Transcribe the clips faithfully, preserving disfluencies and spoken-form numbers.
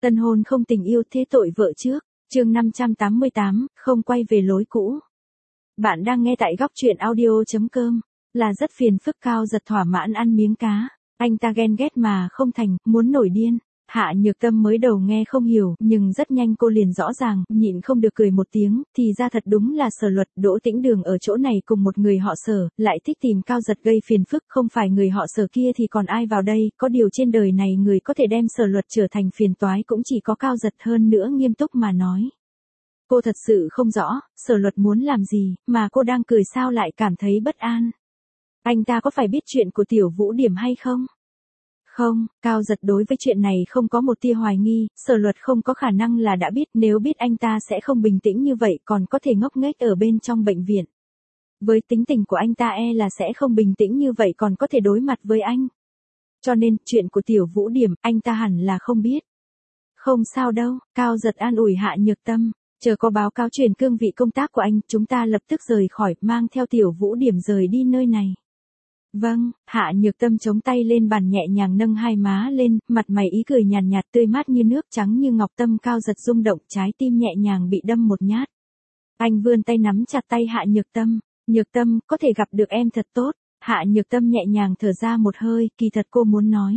Tân hôn không tình yêu thế tội vợ trước, chương năm trăm tám mươi tám, không quay về lối cũ. Bạn đang nghe tại góc truyện audio chấm com, là rất phiền phức Cao Giật thỏa mãn ăn miếng cá, anh ta ghen ghét mà không thành, muốn nổi điên. Hạ Nhược Tâm mới đầu nghe không hiểu, nhưng rất nhanh cô liền rõ ràng, nhịn không được cười một tiếng, thì ra thật đúng là Sở Luật, Đỗ Tĩnh Đường ở chỗ này cùng một người họ Sở, lại thích tìm Cao Giật gây phiền phức, không phải người họ Sở kia thì còn ai vào đây, có điều trên đời này người có thể đem Sở Luật trở thành phiền toái cũng chỉ có Cao Giật. Hơn nữa nghiêm túc mà nói, cô thật sự không rõ, Sở Luật muốn làm gì, mà cô đang cười sao lại cảm thấy bất an. Anh ta có phải biết chuyện của Tiểu Vũ Điểm hay không? Không, Cao Giật đối với chuyện này không có một tia hoài nghi, Sở Luật không có khả năng là đã biết, nếu biết anh ta sẽ không bình tĩnh như vậy, còn có thể ngốc nghếch ở bên trong bệnh viện. Với tính tình của anh ta e là sẽ không bình tĩnh như vậy còn có thể đối mặt với anh. Cho nên, chuyện của Tiểu Vũ Điểm, anh ta hẳn là không biết. Không sao đâu, Cao Giật an ủi Hạ Nhược Tâm, chờ có báo cáo chuyển cương vị công tác của anh, chúng ta lập tức rời khỏi, mang theo Tiểu Vũ Điểm rời đi nơi này. Vâng, Hạ Nhược Tâm chống tay lên bàn nhẹ nhàng nâng hai má lên, mặt mày ý cười nhàn nhạt, nhạt tươi mát như nước, trắng như ngọc. Tâm Cao Giật rung động, trái tim nhẹ nhàng bị đâm một nhát. Anh vươn tay nắm chặt tay Hạ Nhược Tâm, Nhược Tâm, có thể gặp được em thật tốt. Hạ Nhược Tâm nhẹ nhàng thở ra một hơi, kỳ thật cô muốn nói,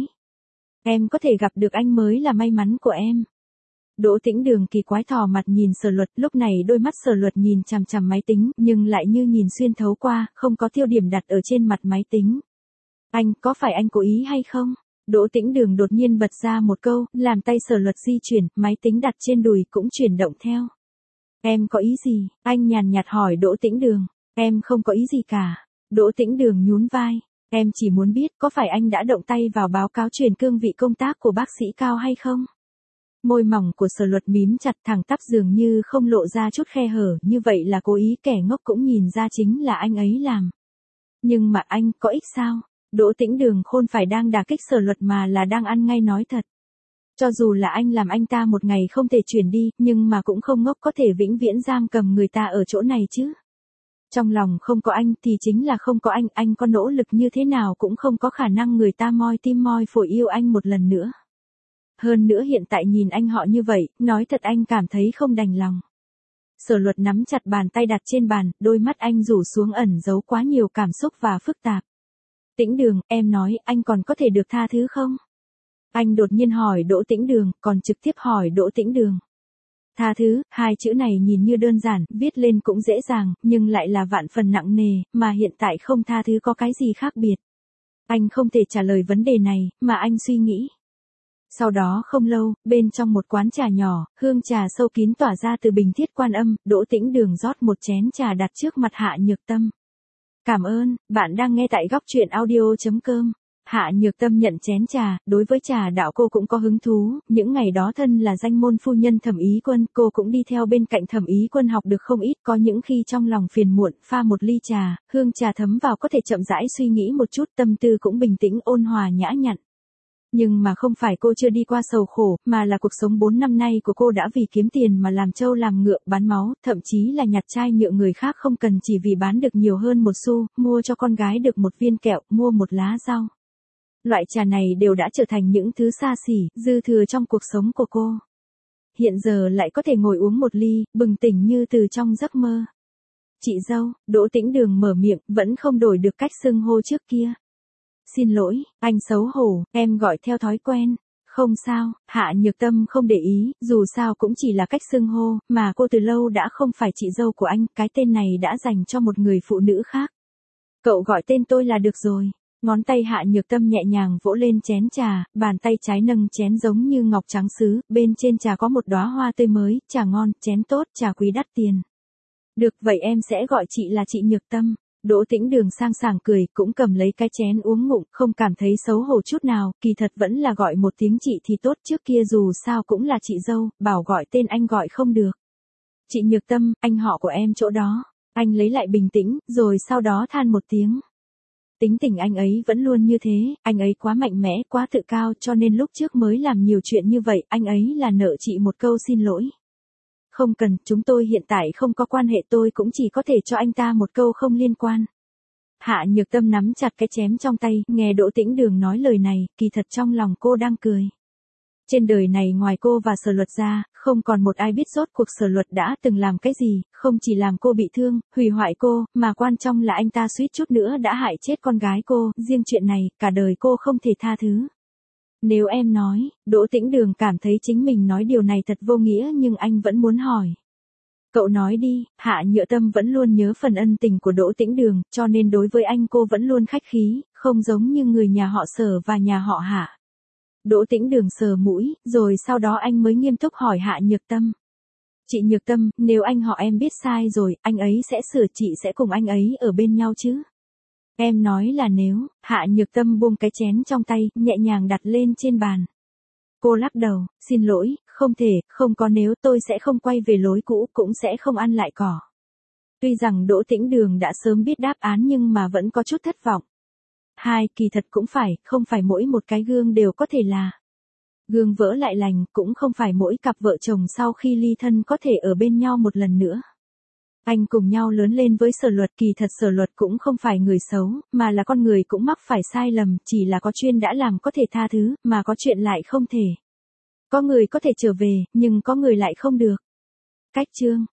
em có thể gặp được anh mới là may mắn của em. Đỗ Tĩnh Đường kỳ quái thò mặt nhìn Sở Luật, lúc này đôi mắt Sở Luật nhìn chằm chằm máy tính, nhưng lại như nhìn xuyên thấu qua, không có tiêu điểm đặt ở trên mặt máy tính. Anh, có phải anh cố ý hay không? Đỗ Tĩnh Đường đột nhiên bật ra một câu, làm tay Sở Luật di chuyển, máy tính đặt trên đùi cũng chuyển động theo. Em có ý gì? Anh nhàn nhạt hỏi Đỗ Tĩnh Đường. Em không có ý gì cả. Đỗ Tĩnh Đường nhún vai. Em chỉ muốn biết, có phải anh đã động tay vào báo cáo chuyển cương vị công tác của bác sĩ Cao hay không? Môi mỏng của Sở Luật mím chặt, thẳng tắp dường như không lộ ra chút khe hở, như vậy là cố ý, kẻ ngốc cũng nhìn ra chính là anh ấy làm. Nhưng mà anh, có ích sao? Đỗ Tĩnh Đường khôn phải đang đả kích Sở Luật mà là đang ăn ngay nói thật. Cho dù là anh làm anh ta một ngày không thể chuyển đi, nhưng mà cũng không ngốc có thể vĩnh viễn giam cầm người ta ở chỗ này chứ. Trong lòng không có anh thì chính là không có anh, anh có nỗ lực như thế nào cũng không có khả năng người ta moi tim moi phổi yêu anh một lần nữa. Hơn nữa hiện tại nhìn anh họ như vậy, nói thật anh cảm thấy không đành lòng. Sở Luật nắm chặt bàn tay đặt trên bàn, đôi mắt anh rủ xuống ẩn giấu quá nhiều cảm xúc và phức tạp. Tĩnh Đường, em nói anh còn có thể được tha thứ không? Anh đột nhiên hỏi Đỗ Tĩnh Đường, còn trực tiếp hỏi Đỗ Tĩnh Đường. Tha thứ, hai chữ này nhìn như đơn giản, viết lên cũng dễ dàng, nhưng lại là vạn phần nặng nề, mà hiện tại không tha thứ có cái gì khác biệt. Anh không thể trả lời vấn đề này, mà anh suy nghĩ. Sau đó không lâu, bên trong một quán trà nhỏ, hương trà sâu kín tỏa ra từ bình thiết Quan Âm, Đỗ Tĩnh Đường rót một chén trà đặt trước mặt Hạ Nhược Tâm. Cảm ơn, bạn đang nghe tại góc truyện audio chấm com. Hạ Nhược Tâm nhận chén trà, đối với trà đạo cô cũng có hứng thú, những ngày đó thân là danh môn phu nhân Thẩm Ý Quân, cô cũng đi theo bên cạnh Thẩm Ý Quân học được không ít, có những khi trong lòng phiền muộn, pha một ly trà, hương trà thấm vào có thể chậm rãi suy nghĩ một chút, tâm tư cũng bình tĩnh ôn hòa nhã nhặn. Nhưng mà không phải cô chưa đi qua sầu khổ, mà là cuộc sống bốn năm nay của cô đã vì kiếm tiền mà làm trâu làm ngựa, bán máu, thậm chí là nhặt chai nhựa người khác không cần chỉ vì bán được nhiều hơn một xu, mua cho con gái được một viên kẹo, mua một lá rau. Loại trà này đều đã trở thành những thứ xa xỉ, dư thừa trong cuộc sống của cô. Hiện giờ lại có thể ngồi uống một ly, bừng tỉnh như từ trong giấc mơ. Chị dâu, Đỗ Tĩnh Đường mở miệng, vẫn không đổi được cách xưng hô trước kia. Xin lỗi, anh xấu hổ, em gọi theo thói quen. Không sao, Hạ Nhược Tâm không để ý, dù sao cũng chỉ là cách xưng hô, mà cô từ lâu đã không phải chị dâu của anh, cái tên này đã dành cho một người phụ nữ khác. Cậu gọi tên tôi là được rồi. Ngón tay Hạ Nhược Tâm nhẹ nhàng vỗ lên chén trà, bàn tay trái nâng chén giống như ngọc trắng sứ, bên trên trà có một đóa hoa tươi mới, trà ngon, chén tốt, trà quý đắt tiền. Được, vậy em sẽ gọi chị là chị Nhược Tâm. Đỗ Tĩnh Đường sang sảng cười, cũng cầm lấy cái chén uống ngụm, không cảm thấy xấu hổ chút nào, kỳ thật vẫn là gọi một tiếng chị thì tốt, trước kia dù sao cũng là chị dâu, bảo gọi tên anh gọi không được. Chị Nhược Tâm, anh họ của em chỗ đó. Anh lấy lại bình tĩnh, rồi sau đó than một tiếng. Tính tình anh ấy vẫn luôn như thế, anh ấy quá mạnh mẽ, quá tự cao, cho nên lúc trước mới làm nhiều chuyện như vậy, anh ấy là nợ chị một câu xin lỗi. Không cần, chúng tôi hiện tại không có quan hệ, tôi cũng chỉ có thể cho anh ta một câu không liên quan. Hạ Nhược Tâm nắm chặt cái chém trong tay, nghe Đỗ Tĩnh Đường nói lời này, kỳ thật trong lòng cô đang cười. Trên đời này ngoài cô và Sở Luật ra, không còn một ai biết rốt cuộc Sở Luật đã từng làm cái gì, không chỉ làm cô bị thương, hủy hoại cô, mà quan trọng là anh ta suýt chút nữa đã hại chết con gái cô, riêng chuyện này, cả đời cô không thể tha thứ. Nếu em nói, Đỗ Tĩnh Đường cảm thấy chính mình nói điều này thật vô nghĩa nhưng anh vẫn muốn hỏi. Cậu nói đi, Hạ Nhựa Tâm vẫn luôn nhớ phần ân tình của Đỗ Tĩnh Đường, cho nên đối với anh cô vẫn luôn khách khí, không giống như người nhà họ Sở và nhà họ Hạ. Đỗ Tĩnh Đường sờ mũi, rồi sau đó anh mới nghiêm túc hỏi Hạ Nhược Tâm. Chị Nhược Tâm, nếu anh họ em biết sai rồi, anh ấy sẽ sửa, chị sẽ cùng anh ấy ở bên nhau chứ? Em nói là nếu. Hạ Nhược Tâm buông cái chén trong tay, nhẹ nhàng đặt lên trên bàn. Cô lắc đầu, xin lỗi, không thể, không có nếu, tôi sẽ không quay về lối cũ, cũng sẽ không ăn lại cỏ. Tuy rằng Đỗ Tĩnh Đường đã sớm biết đáp án nhưng mà vẫn có chút thất vọng. Hai, kỳ thật cũng phải, không phải mỗi một cái gương đều có thể là gương vỡ lại lành, cũng không phải mỗi cặp vợ chồng sau khi ly thân có thể ở bên nhau một lần nữa. Anh cùng nhau lớn lên với Sở Luật, kỳ thật Sở Luật cũng không phải người xấu, mà là con người cũng mắc phải sai lầm, chỉ là có chuyện đã làm có thể tha thứ, mà có chuyện lại không thể. Có người có thể trở về, nhưng có người lại không được. Cách chương